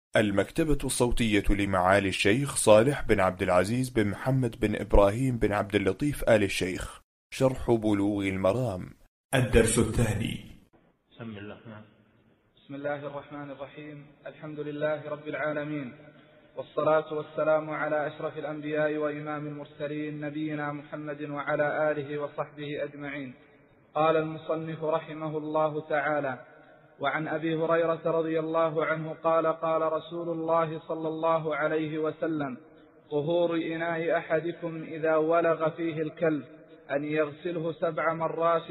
المكتبة الصوتية لمعالي الشيخ صالح بن عبد العزيز بن محمد بن إبراهيم بن عبد اللطيف آل الشيخ. شرح بلوغ المرام. الدرس الثاني. بسم الله الرحمن الرحيم. الحمد لله رب العالمين، والصلاة والسلام على أشرف الأنبياء وإمام المرسلين نبينا محمد وعلى آله وصحبه أجمعين. قال المصنف رحمه الله تعالى: وعن أبي هريرة رضي الله عنه قال: قال رسول الله صلى الله عليه وسلم: طهور إناء أحدكم إذا ولغ فيه الكلب أن يغسله 7 مرات،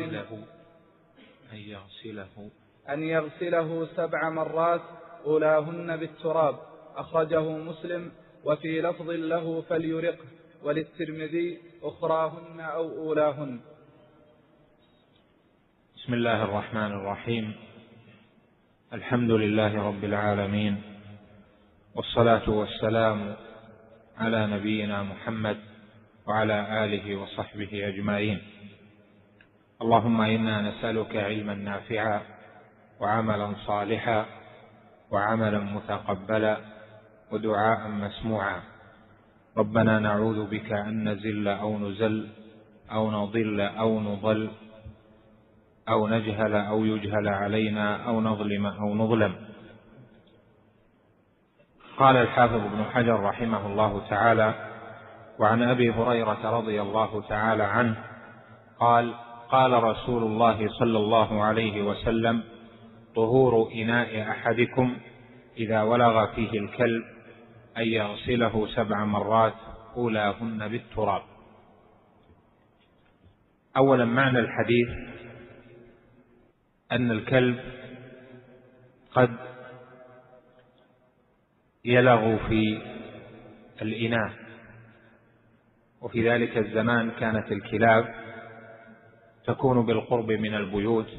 أن يغسله 7 مرات أولاهن بالتراب. أخرجه مسلم، وفي لفظ له فليرقه، وللترمذي أخراهن أو أولاهن. بسم الله الرحمن الرحيم. الحمد لله رب العالمين، والصلاة والسلام على نبينا محمد وعلى آله وصحبه أجمعين. اللهم إنا نسألك علما نافعا وعملا صالحا وعملا متقبلا ودعاء مسموعا. ربنا نعوذ بك أن نزل أو نزل أو نضل أو نضل أو نجهل أو يجهل علينا أو نظلم أو نظلم. قال الحافظ ابن حجر رحمه الله تعالى: وعن أبي هريرة رضي الله تعالى عنه قال: قال رسول الله صلى الله عليه وسلم: طهور إناء أحدكم إذا ولغ فيه الكلب أن يغسله 7 مرات أولاهن بالتراب. أولا، معنى الحديث أن الكلب قد يلغ في الإناء، وفي ذلك الزمان كانت الكلاب تكون بالقرب من البيوت،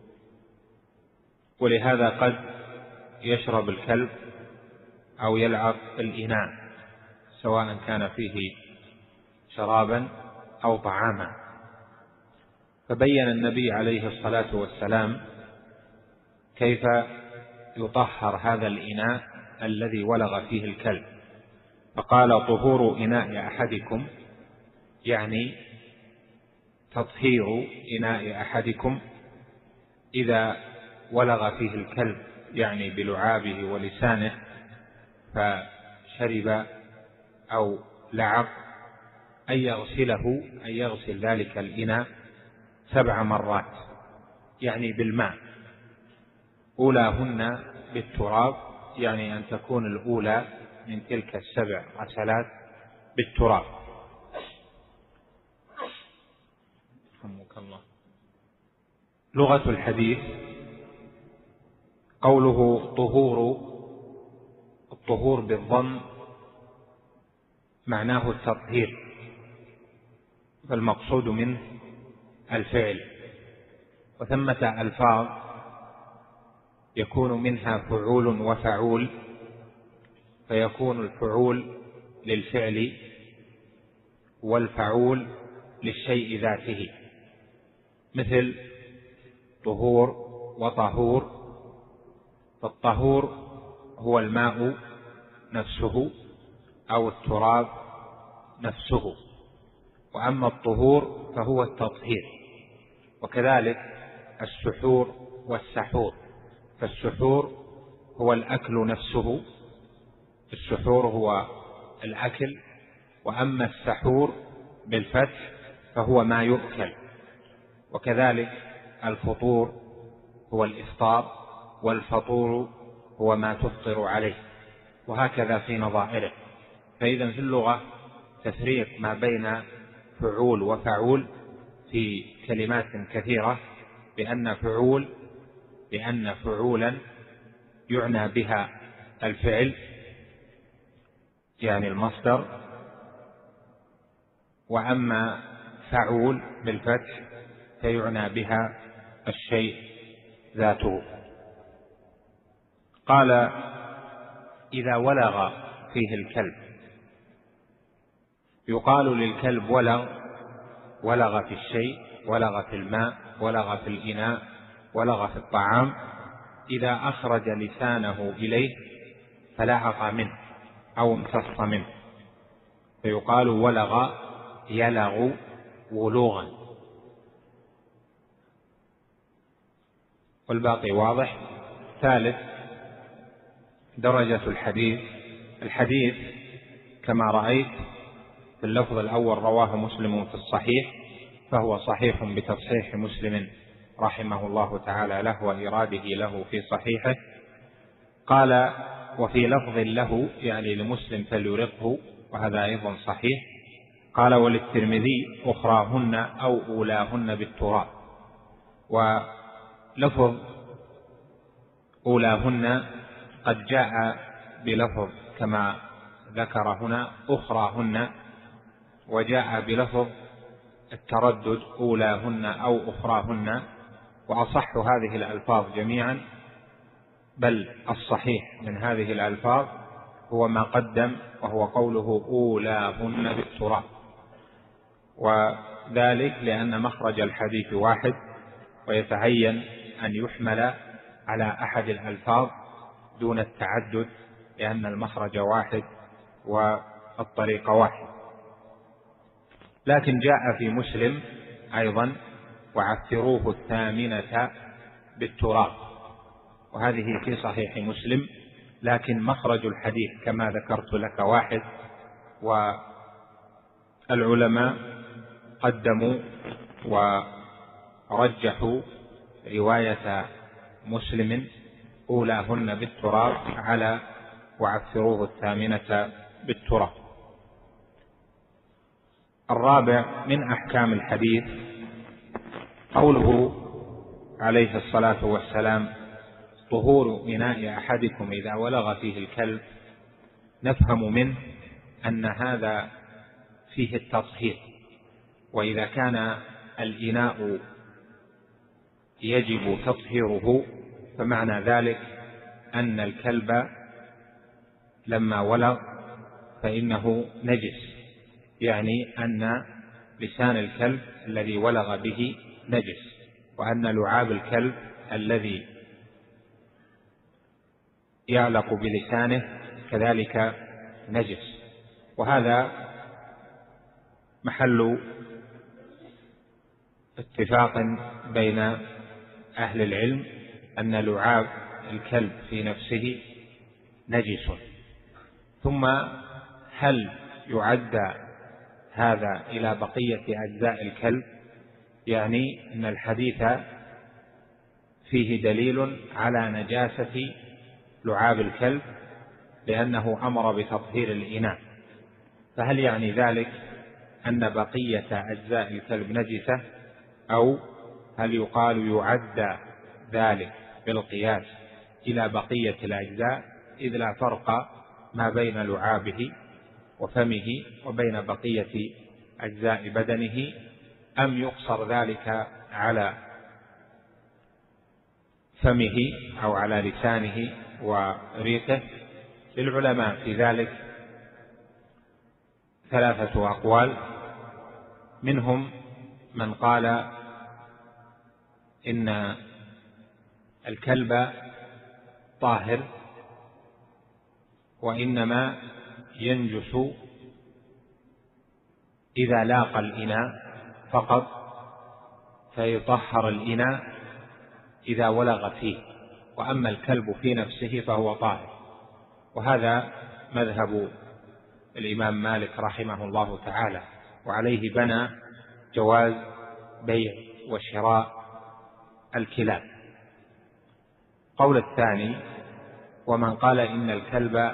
ولهذا قد يشرب الكلب أو يلعب الإناء سواء كان فيه شرابا أو طعاما. فبين النبي عليه الصلاة والسلام كيف يطهر هذا الإناء الذي ولغ فيه الكلب، فقال: طهور إناء أحدكم، يعني تطهير إناء أحدكم إذا ولغ فيه الكلب، يعني بلعابه ولسانه فشرب أو لعب، أن يغسله، أن يغسل ذلك الإناء 7 مرات، يعني بالماء. أولاهن بالتراب، يعني أن تكون الأولى من تلك 7 غسلات بالتراب. رحمك الله. لغة الحديث قوله طهور، الطهور بالضم معناه التطهير، فالمقصود منه الفعل. وثمة ألفاظ يكون منها فعول وفعول، فيكون الفعول للفعل والفعول للشيء ذاته، مثل طهور وطهور. فالطهور هو الماء نفسه أو التراب نفسه، وأما الطهور فهو التطهير. وكذلك السحور والسحور، فالسحور هو الأكل نفسه، السحور هو الأكل، وأما السحور بالفتح فهو ما يؤكل. وكذلك الفطور هو الإفطار، والفطور هو ما تفطر عليه، وهكذا في نظائره. فإذا في اللغة تفريق ما بين فعول وفعول في كلمات كثيرة، بأن فعولا يعنى بها الفعل، يعني المصدر، وأما فعول بالفتح فيعنى بها الشيء ذاته. قال: إذا ولغ فيه الكلب. يقال للكلب ولغ في الشيء، ولغ في الماء، ولغ في الإناء، ولغ في الطعام، إذا أخرج لسانه إليه فلعق منه أو امتص منه، فيقال ولغ يلغ ولوغا. والباقي واضح. ثالث، درجة الحديث كما رأيت في اللفظ الأول رواه مسلم في الصحيح، فهو صحيح بتصحيح مسلم رحمه الله تعالى له وإراده له في صحيحه. قال وفي لفظ له يعني لمسلم فليرقه، وهذا أيضا صحيح. قال وللترمذي أخراهن أو أولاهن بالتراب. ولفظ أولاهن قد جاء بلفظ كما ذكر هنا أخراهن، وجاء بلفظ التردد أولاهن أو أخراهن، وأصح هذه الألفاظ جميعا بل الصحيح من هذه الألفاظ هو ما قدم، وهو قوله أولاهن بالتراب، وذلك لأن مخرج الحديث واحد، ويتعين أن يحمل على أحد الألفاظ دون التعدد، لأن المخرج واحد والطريق واحد. لكن جاء في مسلم أيضا وعثروه الثامنة بالتراب، وهذه في صحيح مسلم، لكن مخرج الحديث كما ذكرت لك واحد، والعلماء قدموا ورجحوا رواية مسلم أولاهن بالتراب على وعثروه الثامنة بالتراب. الرابع من أحكام الحديث قوله عليه الصلاة والسلام طهور إناء أحدكم إذا ولغ فيه الكلب. نفهم منه أن هذا فيه التطهير، وإذا كان الإناء يجب تطهيره فمعنى ذلك أن الكلب لما ولغ فإنه نجس، يعني أن لسان الكلب الذي ولغ به نجس، وأن لعاب الكلب الذي يعلق بلسانه كذلك نجس. وهذا محل اتفاق بين أهل العلم أن لعاب الكلب في نفسه نجس. ثم هل يعد هذا إلى بقية أجزاء الكلب؟ يعني أن الحديث فيه دليل على نجاسة لعاب الكلب لأنه أمر بتطهير الإناء، فهل يعني ذلك أن بقية أجزاء الكلب نجسة، أو هل يقال يعد ذلك بالقياس إلى بقية الأجزاء، إذ لا فرق ما بين لعابه وفمه وبين بقية أجزاء بدنه، أم يقصر ذلك على فمه أو على لسانه وريقه؟ للعلماء في ذلك ثلاثة أقوال. منهم من قال إن الكلب طاهر وإنما ينجس إذا لاقى الإناء فقط، فيطهر الإناء إذا ولغ فيه، وأما الكلب في نفسه فهو طاهر. وهذا مذهب الإمام مالك رحمه الله تعالى، وعليه بنى جواز بيع وشراء الكلاب. قول الثاني ومن قال إن الكلب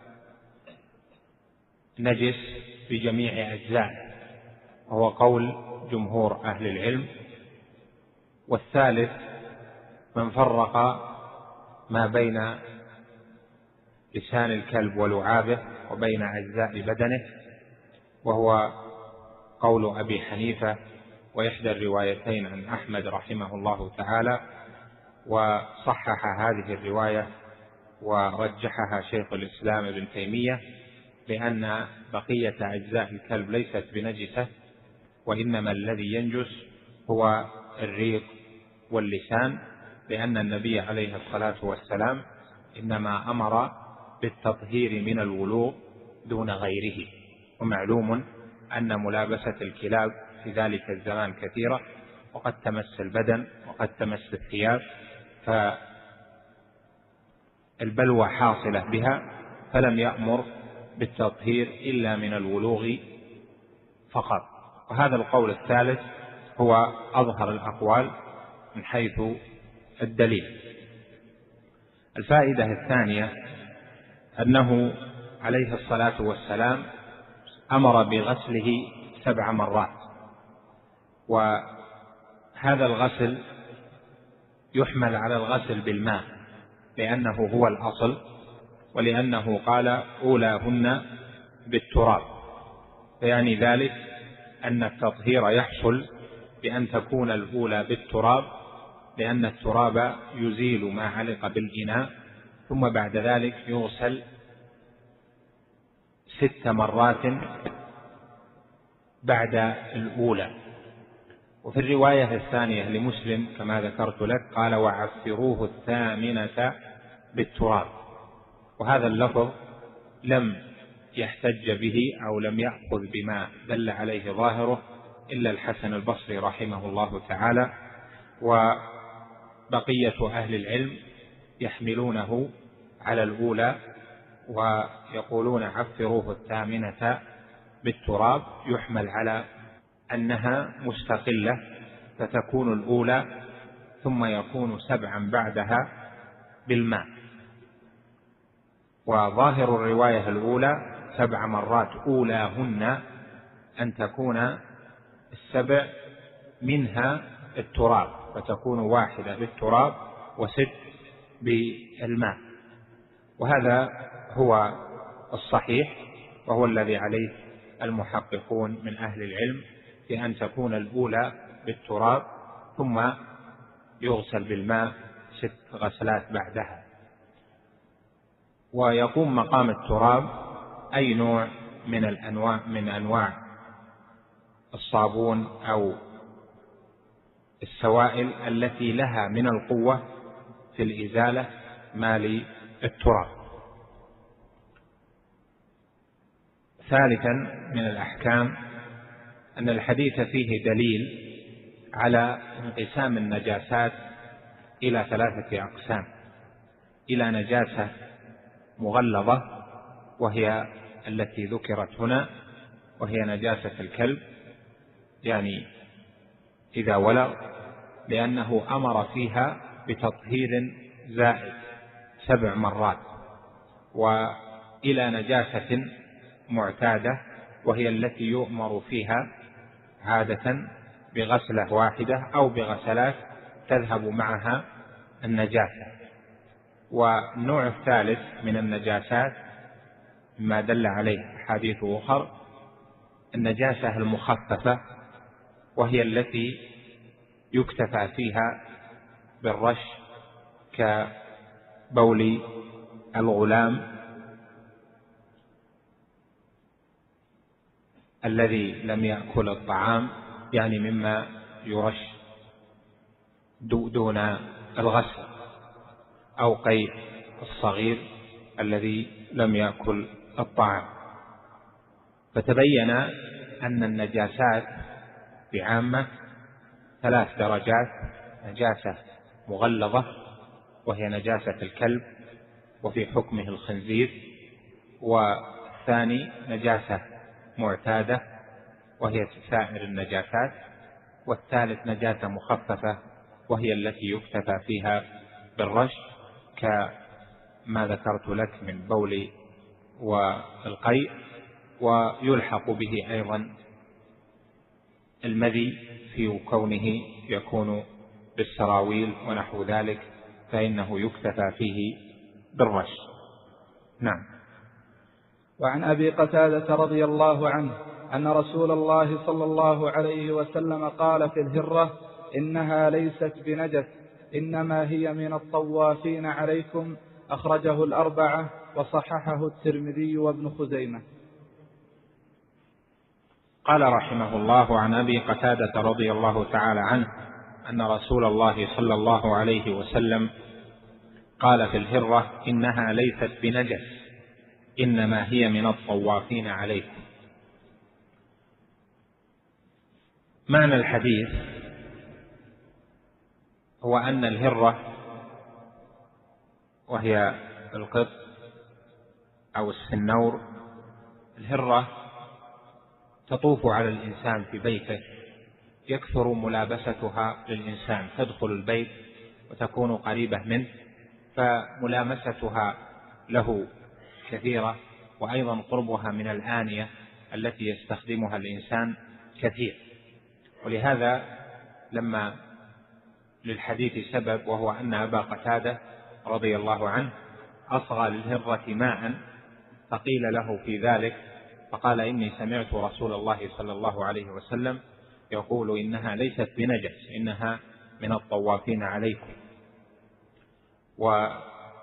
نجس بجميع أجزائه، وهو قول جمهور أهل العلم. والثالث من فرق ما بين لسان الكلب ولعابه وبين أجزاء بدنه، وهو قول أبي حنيفة وإحدى الروايتين عن أحمد رحمه الله تعالى، وصحح هذه الرواية ورجحها شيخ الإسلام ابن تيمية، لأن بقية أجزاء الكلب ليست بنجسة، وإنما الذي ينجس هو الريق واللسان، لأن النبي عليه الصلاة والسلام إنما أمر بالتطهير من الولوغ دون غيره. ومعلوم أن ملابسة الكلاب في ذلك الزمان كثيرة، وقد تمس البدن وقد تمس الثياب، فالبلوى حاصلة بها، فلم يأمر بالتطهير إلا من الولوغ فقط. وهذا القول الثالث هو أظهر الأقوال من حيث الدليل. الفائدة الثانية أنه عليه الصلاة والسلام أمر بغسله 7 مرات، وهذا الغسل يحمل على الغسل بالماء لأنه هو الأصل، ولأنه قال أولاهن بالتراب، فيعني ذلك أن التطهير يحصل بأن تكون الأولى بالتراب، لأن التراب يزيل ما علق بالإناء، ثم بعد ذلك يغسل 6 مرات بعد الأولى. وفي الرواية الثانية لمسلم كما ذكرت لك قال وعفروه 8 بالتراب، وهذا اللفظ لم يحتج به أو لم يأخذ بما دل عليه ظاهره إلا الحسن البصري رحمه الله تعالى، وبقية أهل العلم يحملونه على الأولى ويقولون عفروه 8 بالتراب، يحمل على أنها مستقلة فتكون الأولى ثم يكون 7 بعدها بالماء. وظاهر الرواية الأولى 7 مرات أولاهن أن تكون 7 منها التراب، فتكون 1 بالتراب و6 بالماء. وهذا هو الصحيح، وهو الذي عليه المحققون من أهل العلم، بأن تكون الأولى بالتراب ثم يغسل بالماء 6 غسلات بعدها. ويقوم مقام التراب أي نوع من أنواع الصابون أو السوائل التي لها من القوة في الإزالة ما للتراب. ثالثا من الأحكام أن الحديث فيه دليل على انقسام النجاسات إلى 3 أقسام: إلى نجاسة مغلظة وهي التي ذكرت هنا، وهي نجاسة الكلب، يعني إذا ولغ، لأنه أمر فيها بتطهير زائد 7 مرات، وإلى نجاسة معتادة وهي التي يؤمر فيها عادة بغسلة واحدة أو بغسلات تذهب معها النجاسة. والنوع الثالث من النجاسات ما دل عليه أحاديث أخرى النجاسة المخففة، وهي التي يكتفى فيها بالرش كبول الغلام الذي لم يأكل الطعام، يعني مما يرش دون الغسل، أو قيء الصغير الذي لم يأكل الطعام. فتبين أن النجاسات بعامة 3 درجات: نجاسة مغلظة وهي نجاسة الكلب وفي حكمه الخنزير، والثاني نجاسة معتادة وهي سائر النجاسات، والثالث نجاسة مخففة وهي التي يكتفى فيها بالرش كما ذكرت لك من بول والقيء، ويلحق به أيضا المذي في كونه يكون بالسراويل ونحو ذلك، فإنه يكتفى فيه بالرش. نعم. وعن أبي قتادة رضي الله عنه أن رسول الله صلى الله عليه وسلم قال في الهرة: إنها ليست بنجس، إنما هي من الطوافين عليكم، أخرجه 4 وصححه الترمذي وابن خزيمة. قال رحمه الله: عن أبي قتادة رضي الله تعالى عنه أن رسول الله صلى الله عليه وسلم قال في الهرة: إنها ليست بنجس، إنما هي من الطوافين عليكم. معنى الحديث هو أن الهرة، وهي القط أو السنور، الهرة تطوف على الإنسان في بيته، يكثر ملابستها للإنسان، تدخل البيت وتكون قريبة منه، فملامستها له كثيرة، وأيضا قربها من الآنية التي يستخدمها الإنسان كثير. ولهذا لما للحديث سبب، وهو أن أبا قتادة رضي الله عنه أصغى للهرة ماء، فقيل له في ذلك فقال: إني سمعت رسول الله صلى الله عليه وسلم يقول إنها ليست بنجس، إنها من الطوافين عليكم. وهذا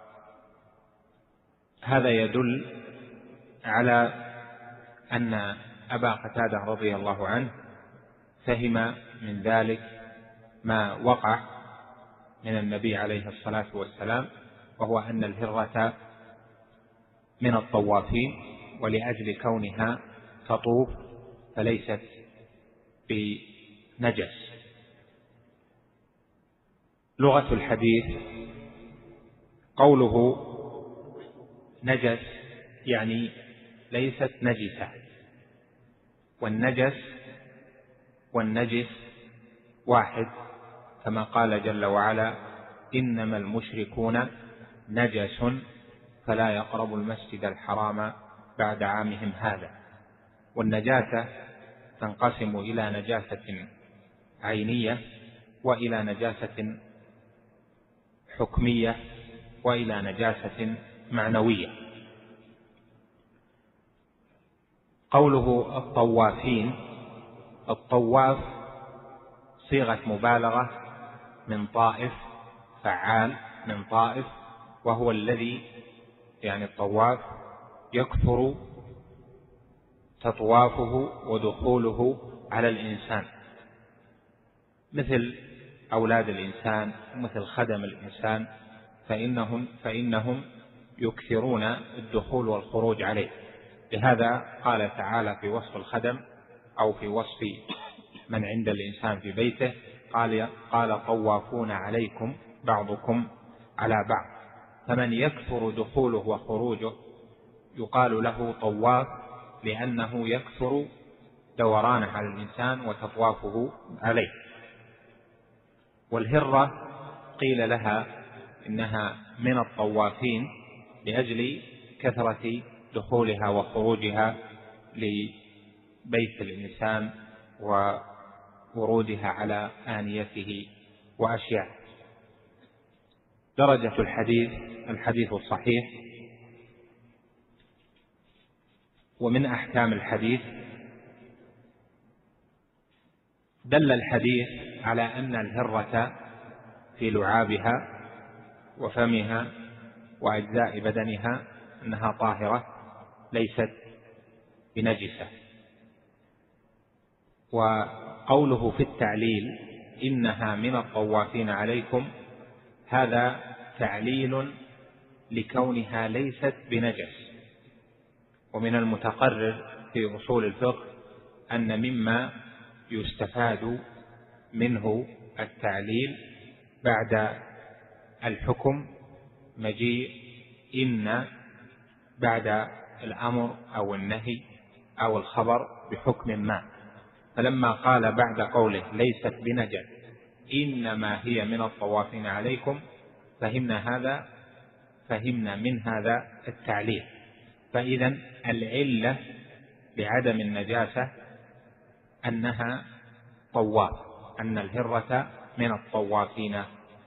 يدل على أن أبا قتادة رضي الله عنه فهم من ذلك ما وقع من النبي عليه الصلاة والسلام، وهو أن الهرة من الطوافين، ولأجل كونها تطوف فليست بنجس. لغة الحديث قوله نجس يعني ليست نجسة، والنجس والنجس واحد، كما قال جل وعلا: إنما المشركون نجس فلا يقربوا المسجد الحرام بعد عامهم هذا. والنجاسة تنقسم إلى نجاسة عينية، وإلى نجاسة حكمية، وإلى نجاسة معنوية. قوله الطوافين، الطواف صيغة مبالغة من طائف، فعال من طائف، وهو الذي يعني الطواف يكثر تطوافه ودخوله على الإنسان، مثل أولاد الإنسان ومثل خدم الإنسان، فإنهم يكثرون الدخول والخروج عليه. لهذا قال تعالى في وصف الخدم أو في وصف من عند الإنسان في بيته، قال طوافون عليكم بعضكم على بعض. فمن يكثر دخوله وخروجه يقال له طواف، لأنه يكثر دورانه على الإنسان وتطوافه عليه. والهرة قيل لها إنها من الطوافين لأجل كثرة دخولها وخروجها لبيت الإنسان وورودها على آنيته وأشياء. درجة الحديث الصحيح. ومن أحكام الحديث: دل الحديث على أن الهرة في لعابها وفمها وأجزاء بدنها أنها طاهرة ليست بنجسة. وقوله في التعليل إنها من الطوافين عليكم، هذا تعليل لكونها ليست بنجس. ومن المتقرر في أصول الفقه أن مما يستفاد منه التعليل بعد الحكم مجيء إن بعد الأمر أو النهي أو الخبر بحكم ما. فلما قال بعد قوله ليست بنجس إنما هي من الطوافين عليكم، فهمنا من هذا التعليل. فإذا العلة بعدم النجاسة أنها طواف، أن الهرة من الطوافين.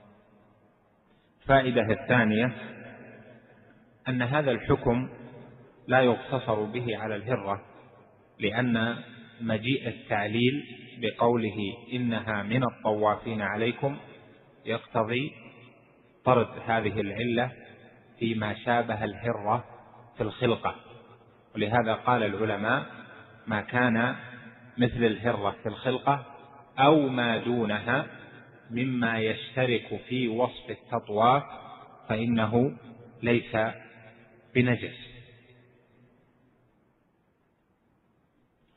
فائدة الثانية أن هذا الحكم لا يقتصر به على الهرة، لأن مجيء التعليل بقوله إنها من الطوافين عليكم يقتضي طرد هذه العلة فيما شابه الهرة في الخلقة. ولهذا قال العلماء: ما كان مثل الهرة في الخلقة أو ما دونها مما يشترك في وصف التطواف فإنه ليس بنجس.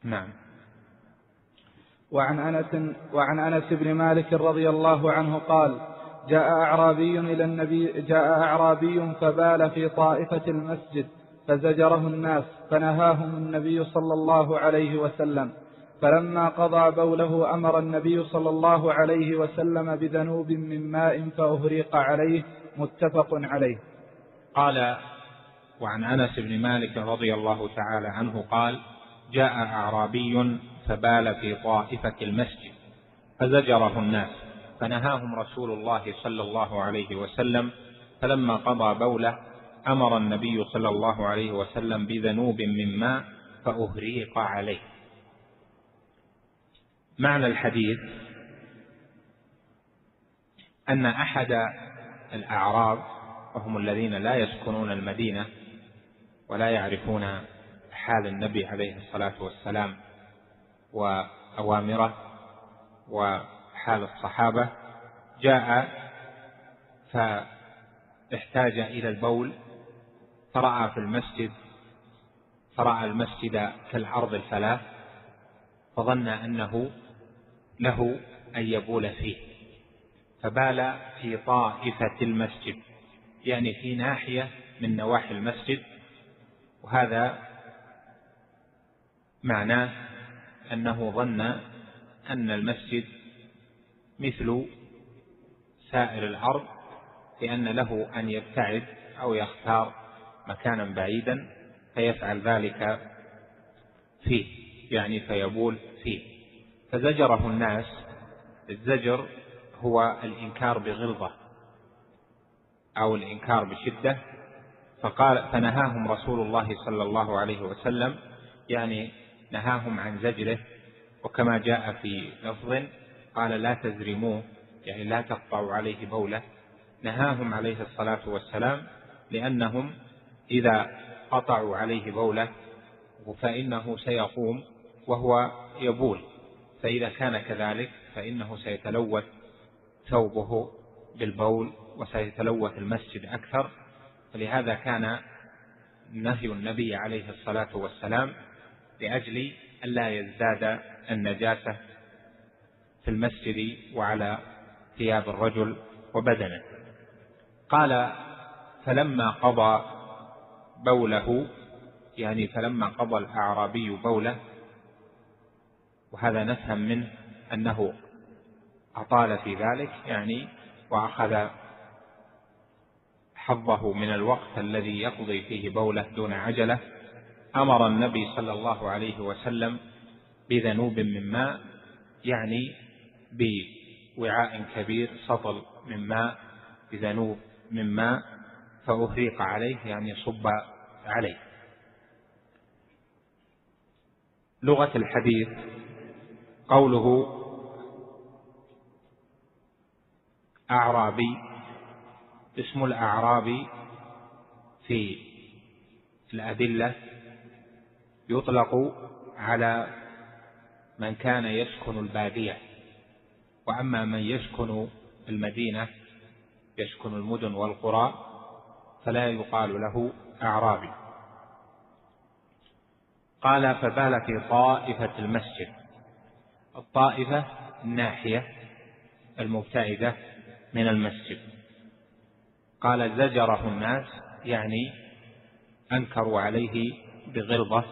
نعم. وعن أنس بن مالك رضي الله عنه قال: جاء أعرابي فبال في طائفة المسجد فزجره الناس فنهاهم النبي صلى الله عليه وسلم، فلما قضى بوله أمر النبي صلى الله عليه وسلم بذنوب من ماء فأهريق عليه، متفق عليه. قال: وعن أنس بن مالك رضي الله تعالى عنه قال: جاء أعرابي فبال في طائفة المسجد فزجره الناس فنهاهم رسول الله صلى الله عليه وسلم، فلما قضى بوله أمر النبي صلى الله عليه وسلم بذنوب من ماء فأهريق عليه. معنى الحديث أن أحد الأعراب، وهم الذين لا يسكنون المدينة ولا يعرفون حال النبي عليه الصلاة والسلام وأوامره وحال الصحابة، جاء فاحتاج إلى البول فرأى المسجد كالأرض الفلاة، فظن أنه له أن يبول فيه، فبال في طائفة المسجد، يعني في ناحية من نواحي المسجد. وهذا معناه أنه ظن أن المسجد مثل سائر الأرض، لأن له أن يبتعد أو يختار مكانا بعيدا فيفعل ذلك فيه، يعني فيبول فيه. فزجره الناس. الزجر هو الإنكار بغلظة أو الإنكار بشدة، فنهاهم رسول الله صلى الله عليه وسلم، يعني نهاهم عن زجره. وكما جاء في لفظ قال: لا تزرموه، يعني لا تقطعوا عليه بوله. نهاهم عليه الصلاة والسلام لأنهم إذا قطعوا عليه بوله فإنه سيقوم وهو يبول، فإذا كان كذلك فإنه سيتلوث ثوبه بالبول وسيتلوث المسجد أكثر. فلهذا كان نهي النبي عليه الصلاة والسلام لأجل ألا يزداد النجاسة في المسجد وعلى ثياب الرجل وبدنه. قال: فلما قضى بوله، يعني فلما قضى الأعرابي بوله، وهذا نفهم منه أنه أطال في ذلك، يعني وأخذ حظه من الوقت الذي يقضي فيه بوله دون عجلة، أمر النبي صلى الله عليه وسلم بذنوب من ماء، يعني بوعاء كبير سطل من ماء، بذنوب من ماء فأهريق عليه، يعني صب عليه. لغة الحديث قوله أعرابي، اسم الأعرابي في الأدلة يطلق على من كان يسكن البادية، وأما من يسكن المدينة يسكن المدن والقرى فلا يقال له أعرابي. قال: فبال في طائفة المسجد. الطائفة الناحية المبتعدة من المسجد. قال: زجره الناس، يعني أنكروا عليه بغلظة.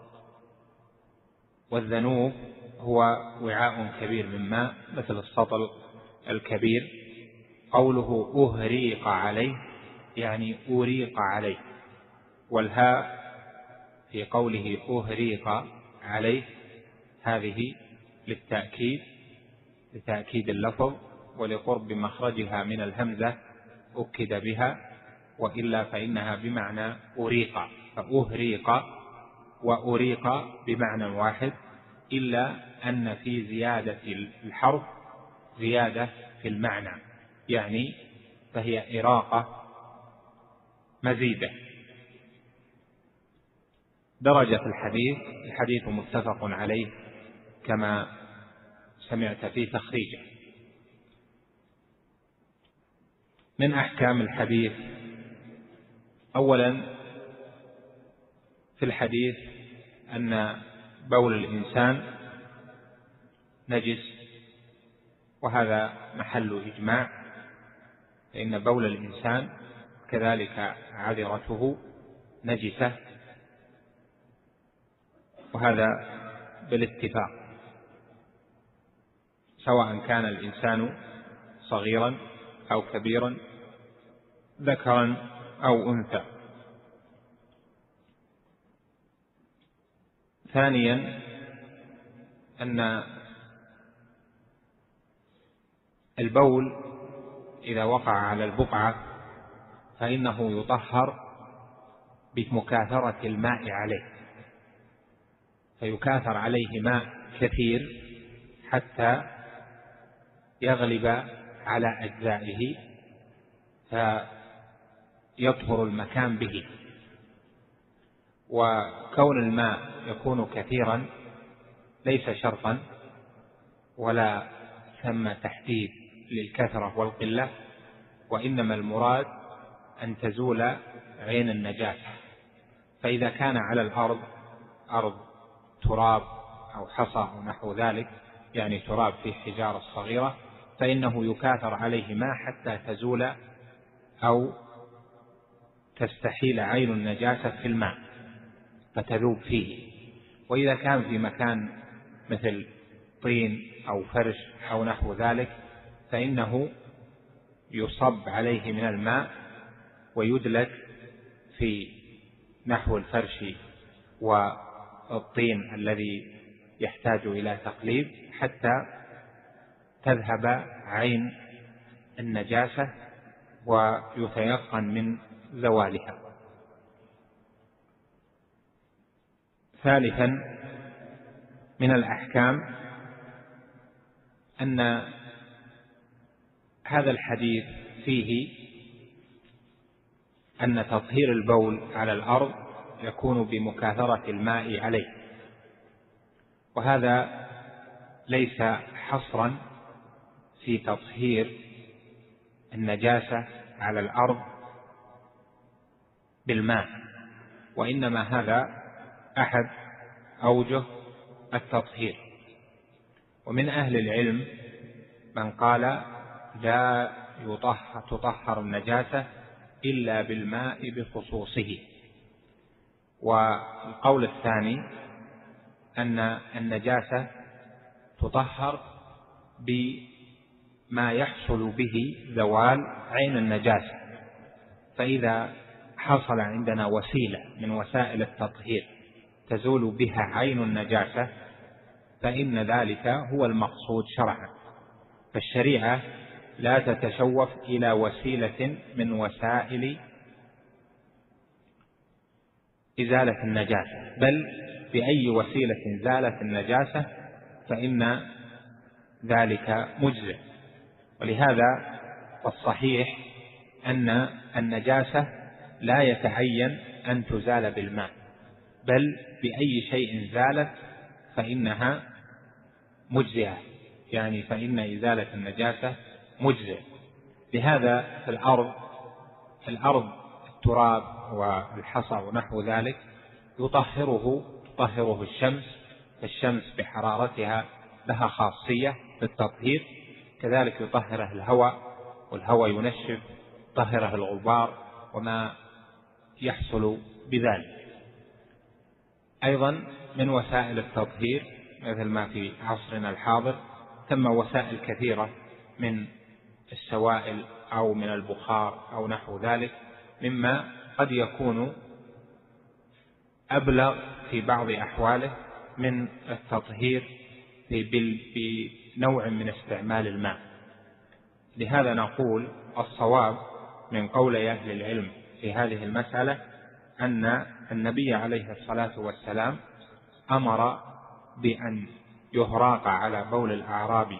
والذنوب هو وعاء كبير من ماء مثل السطل الكبير. قوله أهريق عليه، يعني أريق عليه، والهاء في قوله أهريق عليه هذه لتأكيد اللفظ، ولقرب مخرجها من الهمزة أكد بها، وإلا فإنها بمعنى أريق، فأهريق وأريق بمعنى واحد، إلا أن في زيادة الحرف زيادة في المعنى، يعني فهي إراقة مزيدة. درجة الحديث متفق عليه كما سمعت في تخريجه. من أحكام الحديث: أولا في الحديث أن بول الإنسان نجس، وهذا محل إجماع، فإن بول الإنسان كذلك عذرته نجسة، وهذا بالاتفاق، سواء كان الإنسان صغيرا أو كبيرا، ذكرا أو أنثى. ثانيا أن البول إذا وقع على البقعة فإنه يطهر بمكاثرة الماء عليه، فيكاثر عليه ماء كثير حتى يغلب على أجزائه فيطهر المكان به. وكون الماء يكون كثيرا ليس شرطا، ولا ثم تحديد للكثرة والقلة، وإنما المراد أن تزول عين النجاسة. فإذا كان على الأرض أرض تراب أو حصى أو نحو ذلك، يعني تراب فيه حجارة صغيرة، فإنه يكاثر عليه ماء حتى تزول أو تستحيل عين النجاسة في الماء فتذوب فيه. وإذا كان في مكان مثل طين أو فرش أو نحو ذلك فإنه يصب عليه من الماء ويدلك في نحو الفرش والطين الذي يحتاج إلى تقليب حتى تذهب عين النجاسة ويتيقن من زوالها. ثالثا من الأحكام أن هذا الحديث فيه أن تطهير البول على الأرض يكون بمكاثرة الماء عليه، وهذا ليس حصرا في تطهير النجاسة على الأرض بالماء، وإنما هذا أحد أوجه التطهير. ومن أهل العلم من قال لا تطهر النجاسة إلا بالماء بخصوصه، والقول الثاني أن النجاسة تطهر بما يحصل به زوال عين النجاسة. فإذا حصل عندنا وسيلة من وسائل التطهير تزول بها عين النجاسة فإن ذلك هو المقصود شرعا. فالشريعة لا تتشوف إلى وسيلة من وسائل إزالة النجاسة، بل بأي وسيلة زالت النجاسة فإن ذلك مجزئ. ولهذا الصحيح أن النجاسة لا يتعين أن تزال بالماء، بل بأي شيء زالت فإنها مجزئة، يعني فإن إزالة النجاسة مجزئ. لهذا في الأرض التراب والحصى ونحو ذلك تطهره الشمس، فالشمس بحرارتها لها خاصية بالتطهير، كذلك يطهره الهواء، والهواء ينشف، يطهره الغبار وما يحصل بذلك. أيضا من وسائل التطهير مثل ما في عصرنا الحاضر ثم وسائل كثيرة من السوائل أو من البخار أو نحو ذلك، مما قد يكون أبلغ في بعض أحواله من التطهير بنوع من استعمال الماء. لهذا نقول الصواب من قول أهل العلم في هذه المسألة أن النبي عليه الصلاة والسلام أمر بأن يهراق على بول الأعرابي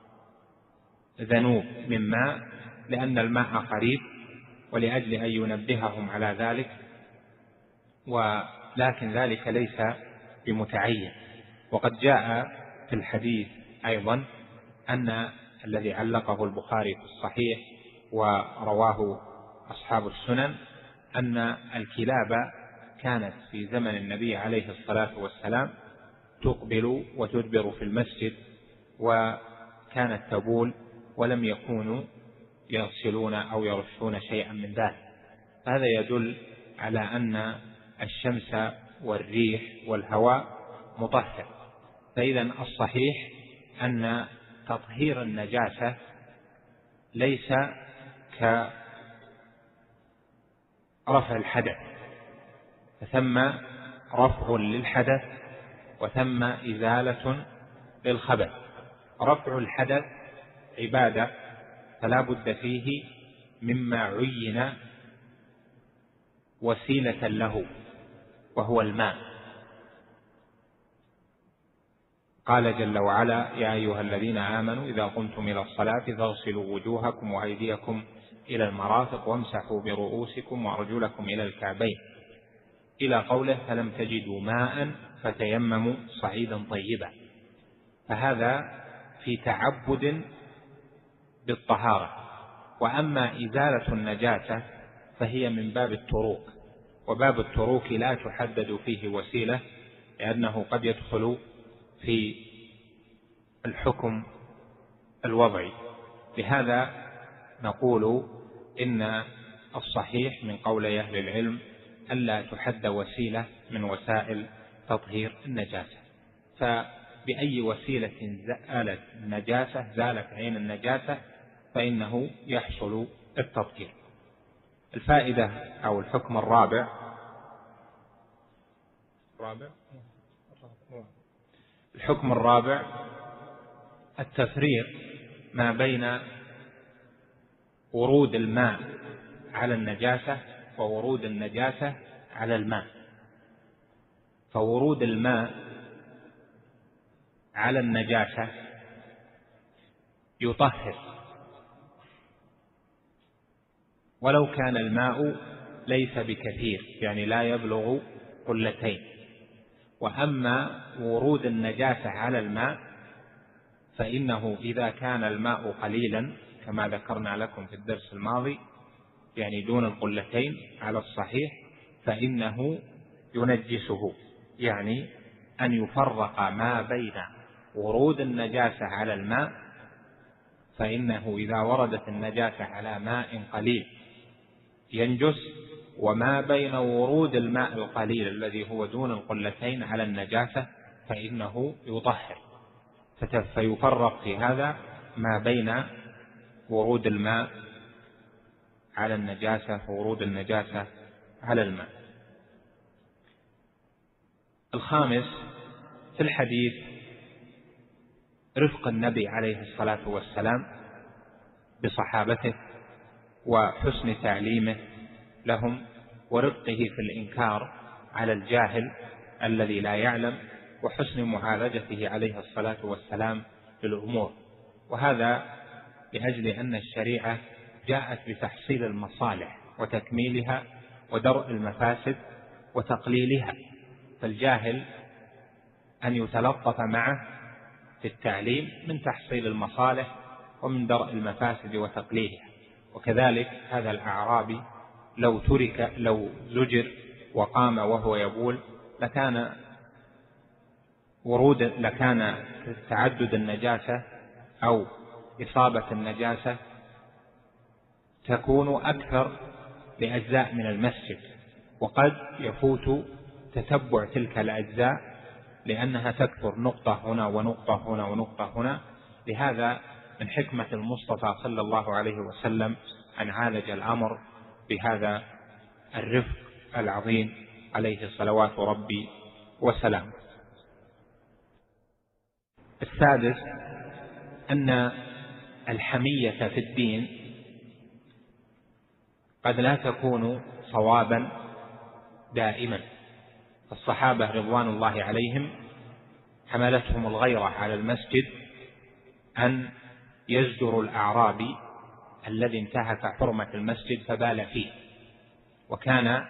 ذنوب من ماء، لأن الماء قريب، ولأجل أن ينبههم على ذلك، ولكن ذلك ليس بمتعين. وقد جاء في الحديث أيضا أن الذي علقه البخاري في الصحيح ورواه أصحاب السنن أن الكلاب كانت في زمن النبي عليه الصلاة والسلام تقبل وتدبر في المسجد، وكانت تبول ولم يكونوا يغسلون أو يرشون شيئا من ذلك. هذا يدل على أن الشمس والريح والهواء مطهر. فإذا الصحيح أن تطهير النجاسة ليس كرفع الحدث، فثم رفع للحدث وثم إزالة للخبث. رفع الحدث عبادة فلا بد فيه مما عين وسيلة له وهو الماء. قال جل وعلا: يا أيها الذين آمنوا إذا قمتم إلى الصلاة فاغسلوا وجوهكم وأيديكم إلى المرافق وامسحوا برؤوسكم وأرجلكم إلى الكعبين، إلى قوله: فلم تجدوا ماء فتيمموا صعيدا طيبا. فهذا في تعبد بالطهارة. وأما إزالة النجاسة فهي من باب التروك، وباب التروك لا تحدد فيه وسيلة، لأنه قد يدخل في الحكم الوضعي. لهذا نقول إن الصحيح من قول أهل العلم ألا تحد وسيلة من وسائل تطهير النجاسة. فبأي وسيلة زالت النجاسة، زالت عين النجاسة، فإنه يحصل التطهير. الفائدة أو الحكم الرابع الحكم الرابع التفريق ما بين ورود الماء على النجاسة وورود النجاسة على الماء. فورود الماء على النجاسة يطهر ولو كان الماء ليس بكثير، يعني لا يبلغ قلتين. وأما ورود النجاسة على الماء فإنه إذا كان الماء قليلا كما ذكرنا لكم في الدرس الماضي، يعني دون القلتين على الصحيح، فإنه ينجسه، يعني أن يفرق ما بين ورود النجاسة على الماء، فإنه إذا وردت النجاسة على ماء قليل ينجس، وما بين ورود الماء القليل الذي هو دون القلتين على النجاسة فإنه يطهر. فيفرق في هذا ما بين ورود الماء على النجاسة وورود النجاسة على الماء. الخامس في الحديث رفق النبي عليه الصلاة والسلام بصحابته وحسن تعليمه لهم، ورفقه في الإنكار على الجاهل الذي لا يعلم، وحسن معالجته عليه الصلاة والسلام للأمور. وهذا لأجل أن الشريعة جاءت بتحصيل المصالح وتكميلها ودرء المفاسد وتقليلها، فالجاهل أن يتلطف معه في التعليم من تحصيل المصالح ومن درء المفاسد وتقليلها. وكذلك هذا الأعرابي لو زجر وقام وهو يبول لكان تعدد النجاسة أو إصابة النجاسة تكون أكثر لأجزاء من المسجد، وقد يفوت تتبع تلك الأجزاء لأنها تكثر، نقطة هنا ونقطة هنا ونقطة هنا. لهذا من حكمة المصطفى صلى الله عليه وسلم أن عالج الأمر بهذا الرفق العظيم عليه صلوات ربي وسلامه. السادس أن الحمية في الدين قد لا تكون صوابا دائما. الصحابة رضوان الله عليهم حملتهم الغيرة على المسجد أن يزجروا الأعرابي الذي انتهك حرمة المسجد فبال فيه، وكان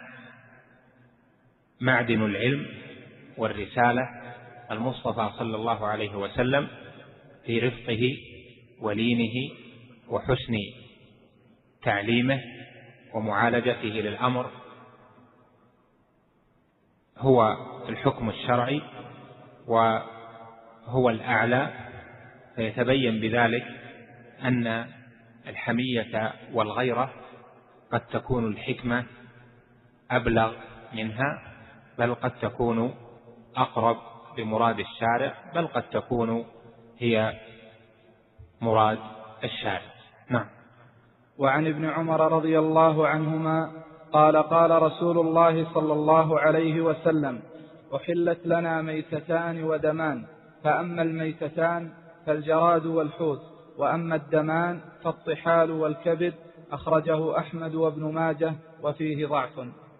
معدن العلم والرسالة المصطفى صلى الله عليه وسلم في رفقه ولينه وحسن تعليمه ومعالجته للأمر هو الحكم الشرعي، وهو الأعلى، فيتبين بذلك أن الحمية والغيرة قد تكون الحكمة أبلغ منها، بل قد تكون أقرب بمراد الشارع، بل قد تكون هي مراد الشارع. نعم. وعن ابن عمر رضي الله عنهما قال قال رسول الله صلى الله عليه وسلم: أحلت لنا ميتتان ودمان، فأما الميتتان فالجراد والحوت، وأما الدمان فالطحال والكبد. أخرجه أحمد وابن ماجه وفيه ضعف.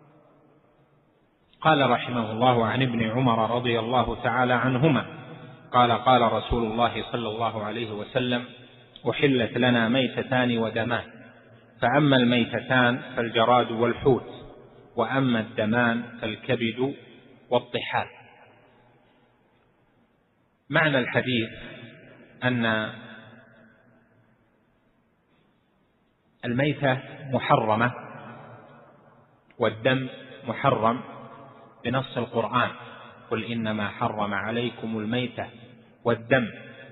قال رحمه الله: عن ابن عمر رضي الله تعالى عنهما قال قال رسول الله صلى الله عليه وسلم: أحلت لنا ميتتان ودمان، فأما الميتتان فالجراد والحوت، وأما الدمان فالكبد والطحال. معنى الحديث أن الميتة محرمة والدم محرم بنص القرآن: قل إنما حرم عليكم الميتة والدم.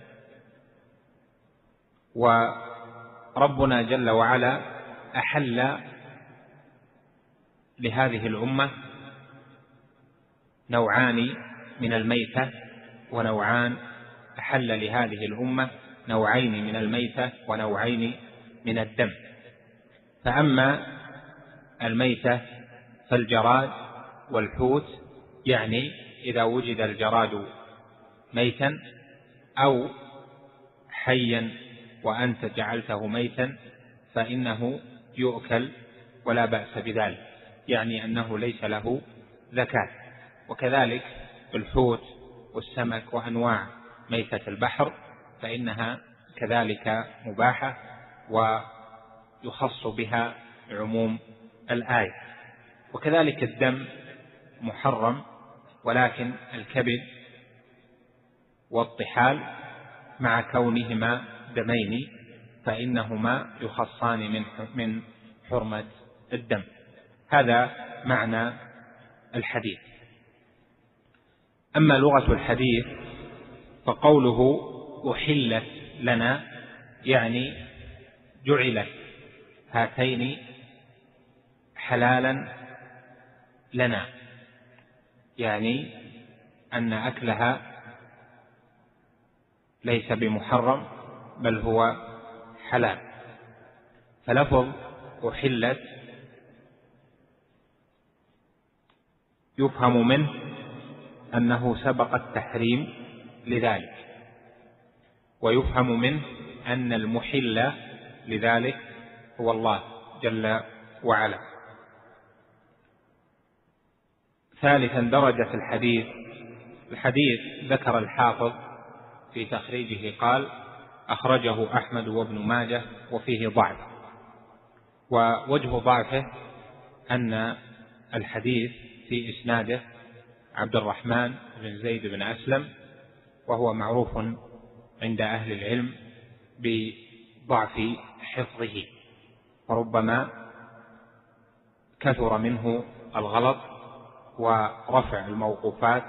وربنا جل وعلا أحل لهذه الأمة نوعان من الميتة ونوعان، أحل لهذه الأمة نوعين من الميتة ونوعين من الدم. فأما الميتة فالجراد والحوت، يعني إذا وجد الجراد ميتا أو حيا وأنت جعلته ميتا فإنه يؤكل ولا بأس بذلك، يعني أنه ليس له زكاة. وكذلك الحوت والسمك وأنواع ميتة البحر فإنها كذلك مباحة ويخص بها عموم الآية. وكذلك الدم محرم، ولكن الكبد والطحال مع كونهما دمين فإنهما يخصان من حرمة الدم. هذا معنى الحديث. أما لغة الحديث فقوله أحلت لنا يعني جعلت هاتين حلالا لنا، يعني أن أكلها ليس بمحرم بل هو حلال. فلفظ أحلت يفهم منه أنه سبق التحريم لذلك، ويفهم منه أن المحل لذلك هو الله جل وعلا. ثالثا درجة الحديث ذكر الحافظ في تخريجه قال: أخرجه أحمد وابن ماجه وفيه ضعف. ووجه ضعفه أن الحديث في إسناده عبد الرحمن بن زيد بن أسلم، وهو معروف عند أهل العلم بضعف حفظه، وربما كثر منه الغلط ورفع الموقوفات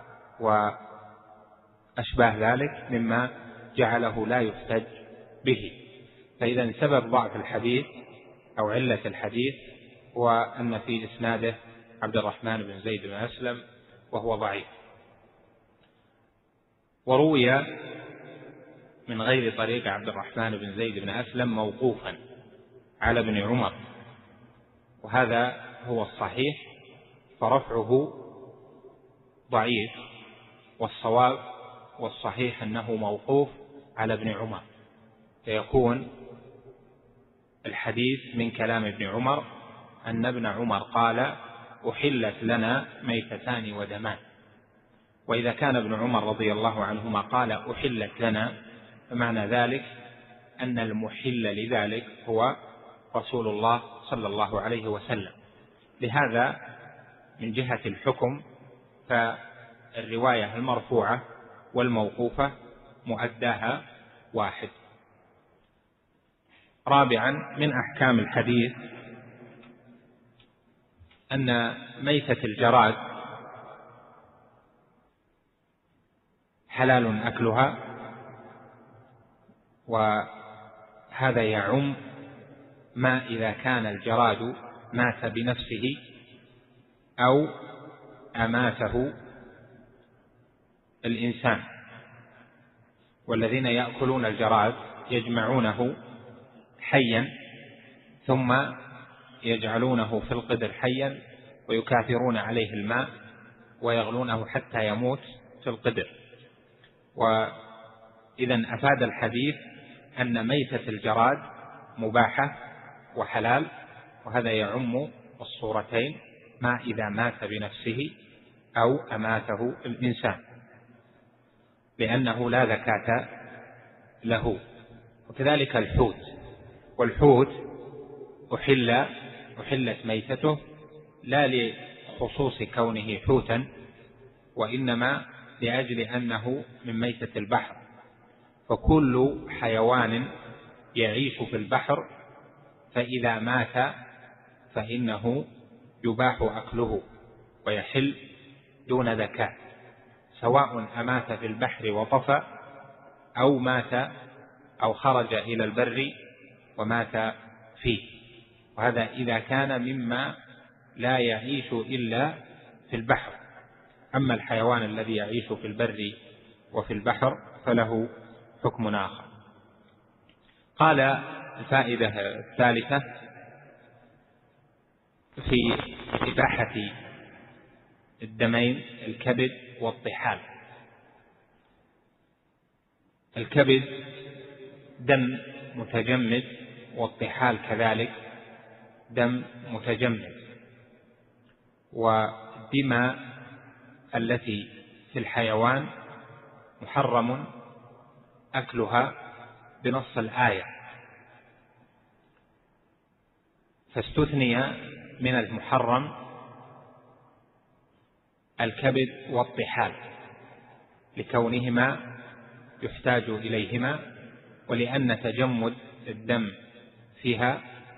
وأشباه ذلك مما جعله لا يحتج به. فإذا سبب ضعف الحديث أو علة الحديث هو أن في إسناده عبد الرحمن بن زيد بن أسلم وهو ضعيف. وروي من غير طريق عبد الرحمن بن زيد بن أسلم موقوفا على ابن عمر، وهذا هو الصحيح، فرفعه ضعيف، والصواب والصحيح أنه موقوف على ابن عمر، فيكون الحديث من كلام ابن عمر أن ابن عمر قال: أحلت لنا ميتتان ودمان. وإذا كان ابن عمر رضي الله عنهما قال أحلت لنا، فمعنى ذلك أن المحل لذلك هو رسول الله صلى الله عليه وسلم. لهذا من جهة الحكم فالرواية المرفوعة والموقوفة مؤداها واحد. رابعا من أحكام الحديث أن ميتة الجراد حلال أكلها، وهذا يعم ما إذا كان الجراد مات بنفسه أو أماته الإنسان. والذين يأكلون الجراد يجمعونه حيا ثم يجعلونه في القدر حيا ويكاثرون عليه الماء ويغلونه حتى يموت في القدر. وإذا أفاد الحديث أن ميتة الجراد مباحة وحلال، وهذا يعم الصورتين، ما إذا مات بنفسه أو أماته الإنسان، لأنه لا زكاة له. وكذلك الحوت، والحوت أحلت ميتته لا لخصوص كونه حوتا، وإنما لأجل أنه من ميتة البحر. فكل حيوان يعيش في البحر فإذا مات فإنه يباح أكله ويحل دون زكاة، سواء أمات في البحر وطفى أو مات أو خرج إلى البر ومات فيه. وهذا إذا كان مما لا يعيش إلا في البحر. أما الحيوان الذي يعيش في البر وفي البحر فله حكم آخر. قال الفائدة الثالثة في إباحة الدمين الكبد والطحال. الكبد دم متجمد، والطحال كذلك دم متجمد. والدماء التي في الحيوان محرم أكلها بنص الآية، فاستثني من المحرم الكبد والطحال لكونهما يحتاج إليهما، ولأن تجمد الدم فيها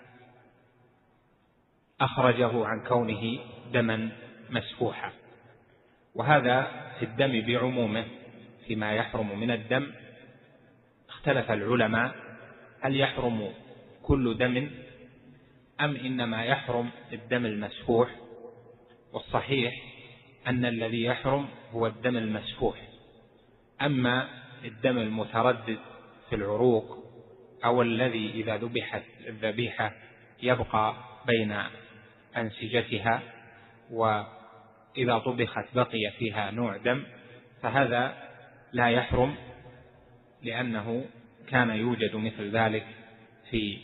أخرجه عن كونه دما مسفوحا. وهذا في الدم بعمومه. فيما يحرم من الدم اختلف العلماء هل يحرم كل دم أم إنما يحرم الدم المسفوح. والصحيح أن الذي يحرم هو الدم المسفوح. أما الدم المتردد في العروق أو الذي إذا ذبحت الذبيحة يبقى بين أنسجتها وإذا طبخت بقي فيها نوع دم، فهذا لا يحرم، لأنه كان يوجد مثل ذلك في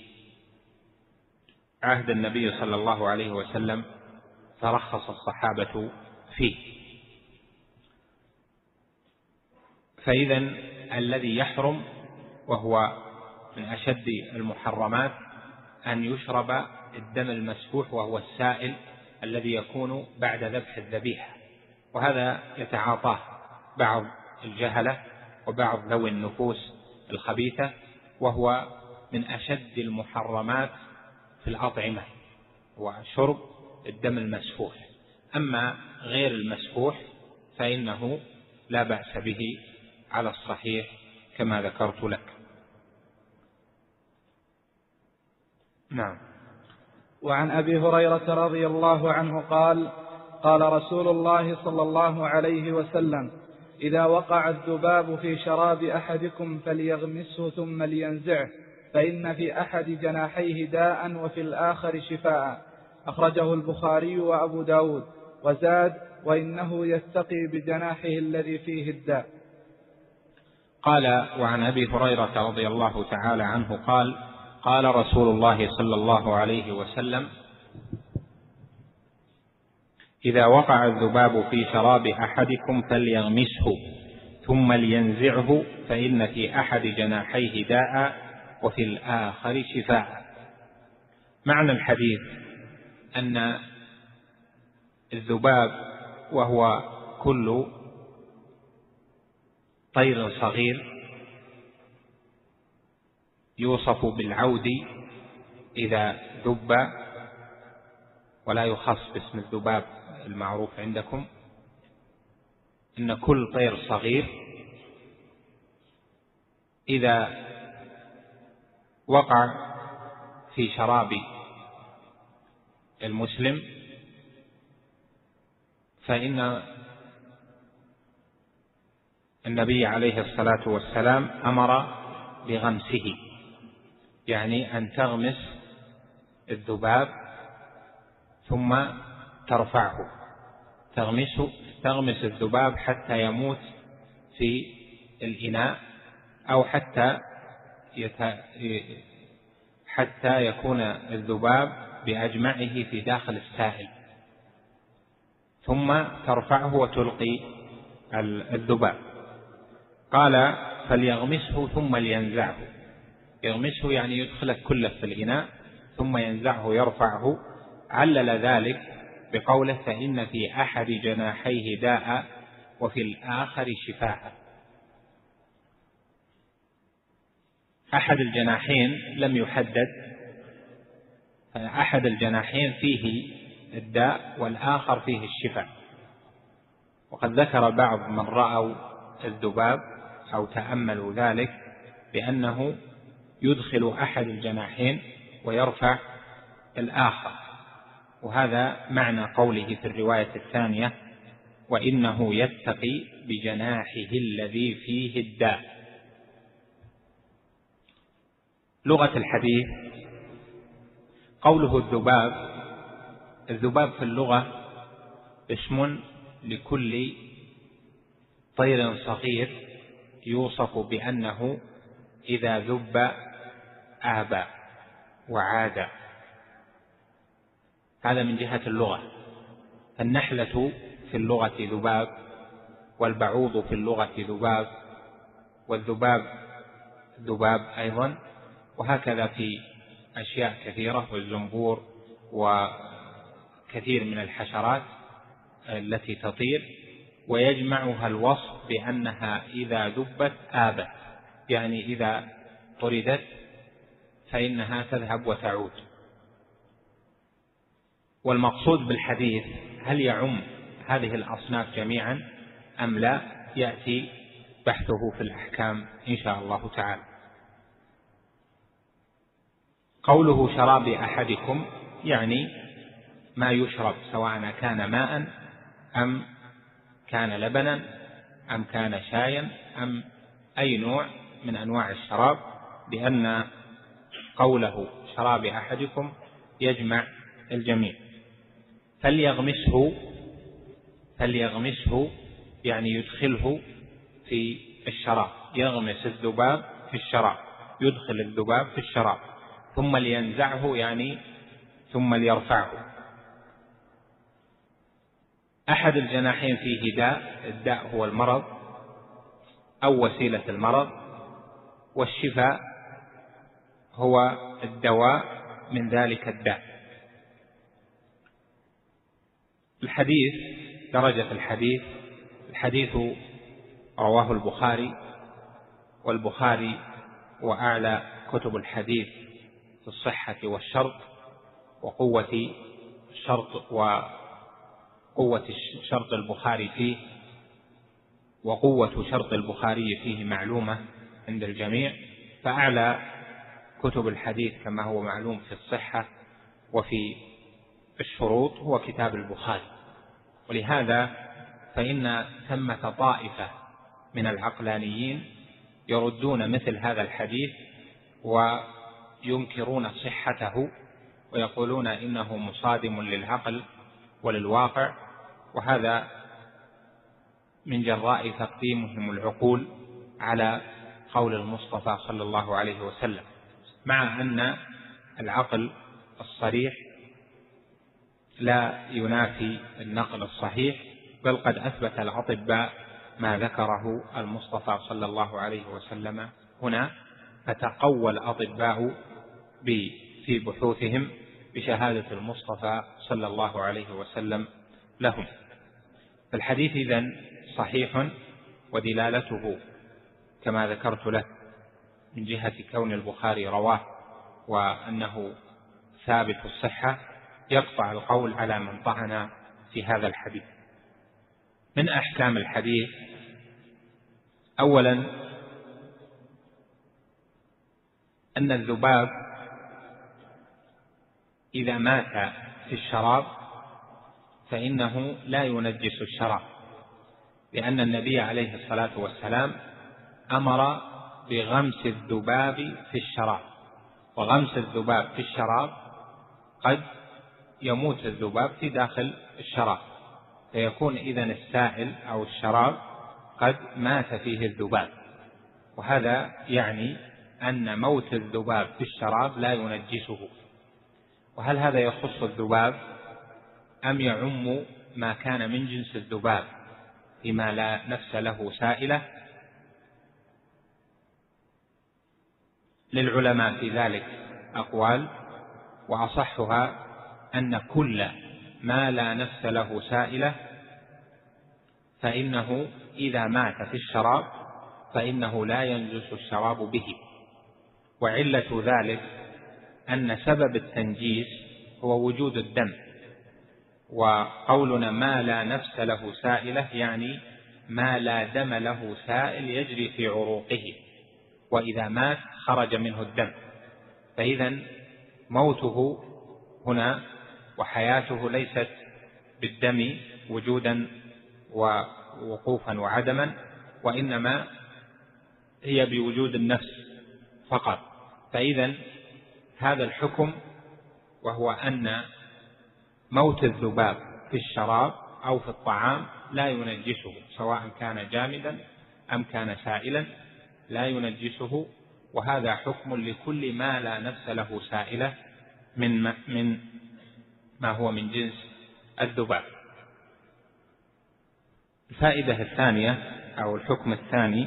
عهد النبي صلى الله عليه وسلم فرخص الصحابة فيه. فإذا الذي يحرم وهو من أشد المحرمات أن يشرب الدم المسفوح، وهو السائل الذي يكون بعد ذبح الذبيحة. وهذا يتعاطاه بعض الجهلة وبعض ذوي النفوس الخبيثة، وهو من أشد المحرمات في الأطعمة وشرب الدم المسفوح. أما غير المسفوح فإنه لا بأس به على الصحيح كما ذكرت لك. نعم. وعن أبي هريرة رضي الله عنه قال: قال رسول الله صلى الله عليه وسلم: إذا وقع الذباب في شراب أحدكم فليغمسه ثم لينزعه، فإن في أحد جناحيه داء وفي الآخر شفاء. أخرجه البخاري وأبو داود، وزاد: وإنه يتقي بجناحه الذي فيه الداء. قال: وعن أبي هريرة رضي الله تعالى عنه قال: قال رسول الله صلى الله عليه وسلم: إذا وقع الذباب في شراب أحدكم فليغمسه ثم لينزعه، فإن في أحد جناحيه داء وفي الآخر شفاء. معنى الحديث أن الذباب وهو كل طير صغير يوصف بالعود إذا ذب، ولا يخص باسم الذباب المعروف عندكم، إن كل طير صغير إذا وقع في شراب المسلم فإن النبي عليه الصلاة والسلام أمر بغمسه، يعني أن تغمس الذباب ثم ترفعه، تغمس الذباب حتى يموت في الإناء أو حتى يكون الذباب بأجمعه في داخل السائل، ثم ترفعه وتلقي الذباب. قال فليغمسه ثم لينزعه. يغمسه يعني يدخله كله في الإناء ثم ينزعه يرفعه. علل ذلك بقوله فإن في أحد جناحيه داء وفي الآخر شفاء. أحد الجناحين لم يحدد، فأحد الجناحين فيه الداء والآخر فيه الشفاء. وقد ذكر بعض من رأوا الذباب أو تأملوا ذلك بأنه يدخل أحد الجناحين ويرفع الآخر، وهذا معنى قوله في الرواية الثانية وإنه يتقي بجناحه الذي فيه الداء. لغة الحديث قوله الذباب في اللغة اسم لكل طير صغير يوصف بأنه إذا ذب آبى وعاد. هذا من جهة اللغة. النحلة في اللغة ذباب، والبعوض في اللغة ذباب، والذباب ذباب أيضا، وهكذا في أشياء كثيرة، والزنبور وكثير من الحشرات التي تطير، ويجمعها الوصف بأنها إذا ذبت آبت، يعني إذا طردت فإنها تذهب وتعود. والمقصود بالحديث هل يعم هذه الأصناف جميعا أم لا، يأتي بحثه في الأحكام إن شاء الله تعالى. قوله شراب أحدكم يعني ما يشرب، سواء كان ماء أم كان لبنا أم كان شايا أم أي نوع من أنواع الشراب، لأن قوله شراب أحدكم يجمع الجميع. فليغمسه يعني يدخله في الشراب، يغمس الذباب في الشراب، يدخل الذباب في الشراب. ثم لينزعه يعني ثم ليرفعه. أحد الجناحين فيه داء، الداء هو المرض أو وسيلة المرض، والشفاء هو الدواء من ذلك الداء. الحديث درجة الحديث رواه البخاري، والبخاري وأعلى كتب الحديث في الصحة والشرط وقوة شرط البخاري فيه، وقوة شرط البخاري فيه معلومة عند الجميع. فأعلى كتب الحديث كما هو معلوم في الصحة وفي الشروط هو كتاب البخاري. ولهذا فإن ثمة طائفة من العقلانيين يردون مثل هذا الحديث وينكرون صحته ويقولون إنه مصادم للعقل وللواقع، وهذا من جراء تقديمهم العقول على قول المصطفى صلى الله عليه وسلم، مع أن العقل الصريح لا ينافي النقل الصحيح، بل قد أثبت الأطباء ما ذكره المصطفى صلى الله عليه وسلم هنا، فتقوى الأطباء في بحوثهم بشهادة المصطفى صلى الله عليه وسلم لهم. فالحديث إذن صحيح، ودلالته كما ذكرت لك من جهة كون البخاري رواه وأنه ثابت الصحة يقطع القول على من طعن في هذا الحديث. من أحكام الحديث: أولا أن الذباب إذا مات في الشراب فإنه لا ينجس الشراب، لأن النبي عليه الصلاة والسلام أمر بغمس الذباب في الشراب، وغمس الذباب في الشراب قد يموت الذباب في داخل الشراب، فيكون إذن السائل أو الشراب قد مات فيه الذباب، وهذا يعني أن موت الذباب في الشراب لا ينجسه. وهل هذا يخص الذباب أم يعم ما كان من جنس الذباب فيما لا نفس له سائلة؟ للعلماء في ذلك أقوال، وأصحها أن كل ما لا نفس له سائلة فإنه إذا مات في الشراب فإنه لا ينجس الشراب به. وعلة ذلك أن سبب التنجيس هو وجود الدم، وقولنا ما لا نفس له سائلة يعني ما لا دم له سائل يجري في عروقه، وإذا مات خرج منه الدم، فإذا موته هنا وحياته ليست بالدم وجودا ووقوفا وعدما، وإنما هي بوجود النفس فقط. فإذا هذا الحكم، وهو أن موت الذباب في الشراب أو في الطعام لا ينجسه، سواء كان جامدا أم كان سائلا لا ينجسه، وهذا حكم لكل ما لا نفس له سائلة من ما هو من جنس الذباب. الفائدة الثانية أو الحكم الثاني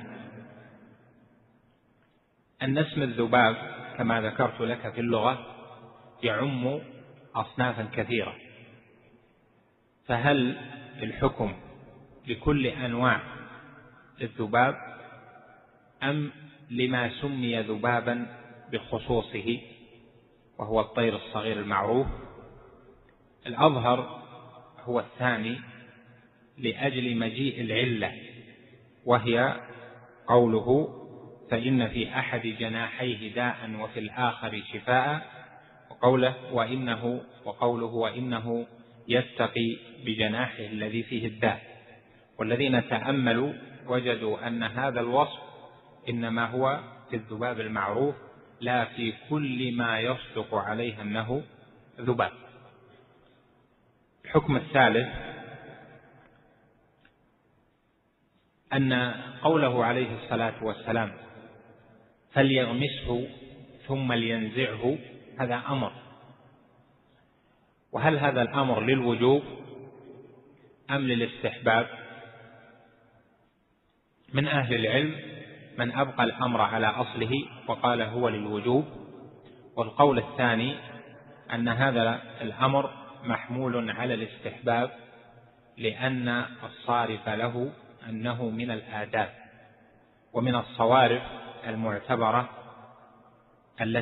أن اسم الذباب كما ذكرت لك في اللغة يعم أصنافا كثيرة، فهل الحكم لكل أنواع الذباب أم لما سمي ذبابا بخصوصه وهو الطير الصغير المعروف؟ الأظهر هو الثاني لأجل مجيء العلة، وهي قوله فإن في أحد جناحيه داء وفي الآخر شفاء، وقوله وإنه يتقي بجناحه الذي فيه الداء. والذين تأملوا وجدوا أن هذا الوصف إنما هو في الذباب المعروف لا في كل ما يصدق عليه أنه ذباب. الحكم الثالث أن قوله عليه الصلاة والسلام فليغمسه ثم لينزعه هذا أمر، وهل هذا الأمر للوجوب أم للاستحباب؟ من أهل العلم من أبقى الأمر على أصله وقال هو للوجوب، والقول الثاني أن هذا الأمر محمول على الاستحباب، لأن الصارف له أنه من الآداب ومن الصوارف المعتبرة التي